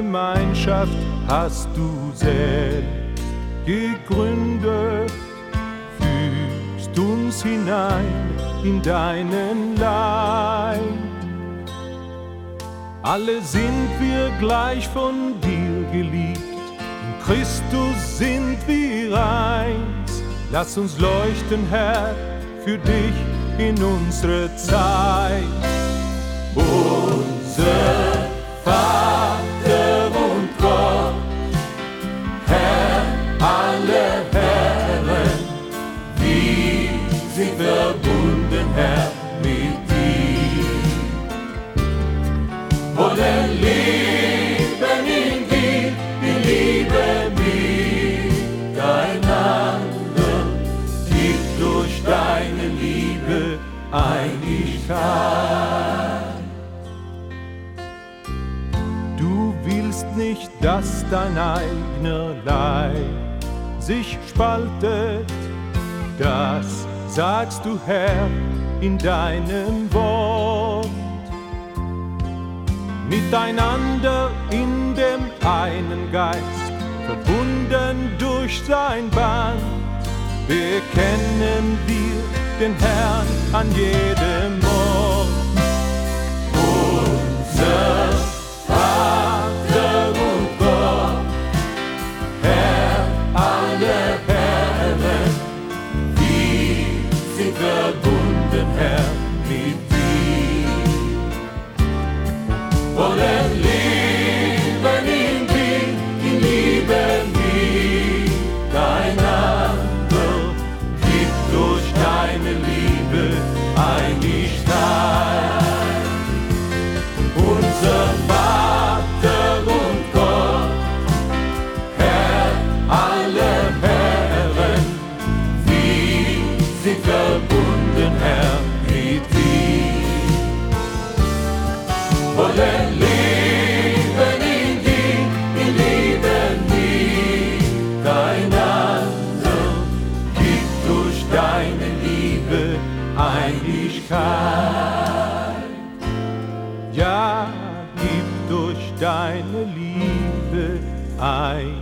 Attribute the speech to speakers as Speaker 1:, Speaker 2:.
Speaker 1: Gemeinschaft hast du selbst gegründet, fügst uns hinein in deinen Leib. Alle sind wir gleich von dir geliebt, in Christus sind wir eins. Lass uns leuchten, Herr, für dich in unsere Zeit. Unser Vater und Gott, Herr aller Herren, wir sind verbunden, Herr, mit dir. Wollen leben in dir, in Liebe miteinander, gib durch deine Liebe Einigkeit. Du willst nicht, dass dein eigener Leib sich spaltet, das sagst du, Herr, in deinem Wort. Miteinander in dem einen Geist, verbunden durch sein Band, bekennen wir den Herrn an jedem Ort. Unser Vater und Gott, Herr aller Herren, wir sind verbunden, Herr, mit dir. Wollen leben in dir, in Liebe miteinander, gib durch deine Liebe Einigkeit. Unser Vater und Gott, Herr aller Herren, wir sind verbunden, Herr, mit dir. Wollen leben in dir, in Liebe miteinander, gib durch deine Liebe Einigkeit. Ja, gib durch deine Liebe Einigkeit.